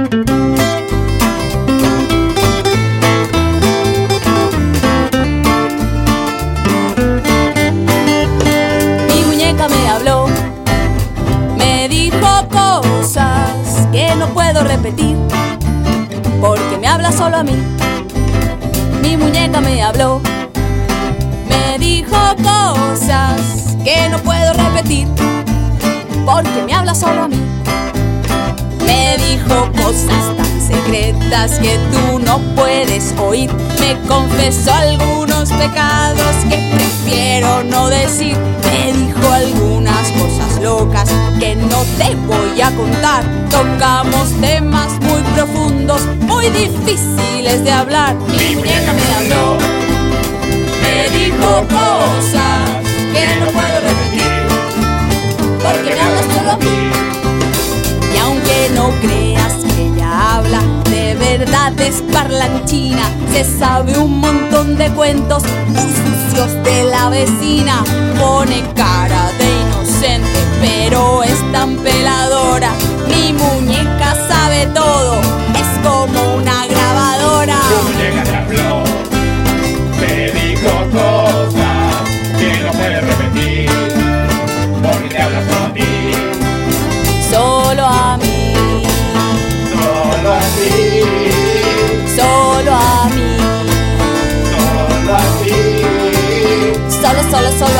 Mi muñeca me habló, me dijo cosas que no puedo repetir, porque me habla solo a mí. Mi muñeca me habló, me dijo cosas que no puedo repetir, porque me habla solo a mí. Me dijo cosas tan secretas que tú no puedes oír. Me confesó algunos pecados que prefiero no decir. Me dijo algunas cosas locas que no te voy a contar. Tocamos temas muy profundos, muy difíciles de hablar. Mi muñeca me habló, me dijo cosas que no puedo repetir, porque me habla solo a mí. Y aunque no creas que ella habla, de verdad es parlanchina. Se sabe un montón de cuentos muy sucios de la vecina. Pone cara de inocente, pero es tan peladora. Mi muñeca sabe todo, es como una grabadora. Tu muñeca te habló, te dijo cosas que no puedes repetir, porque te habla solo a ti. Solo a mí, Solo a ti, solo a mí, solo a ti. solo